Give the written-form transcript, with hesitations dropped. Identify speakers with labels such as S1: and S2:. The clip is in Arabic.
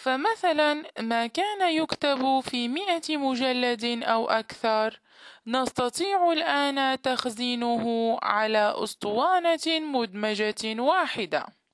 S1: فمثلا ما كان يكتب في 100 مجلد أو أكثر نستطيع الآن تخزينه على أسطوانة مدمجة واحدة.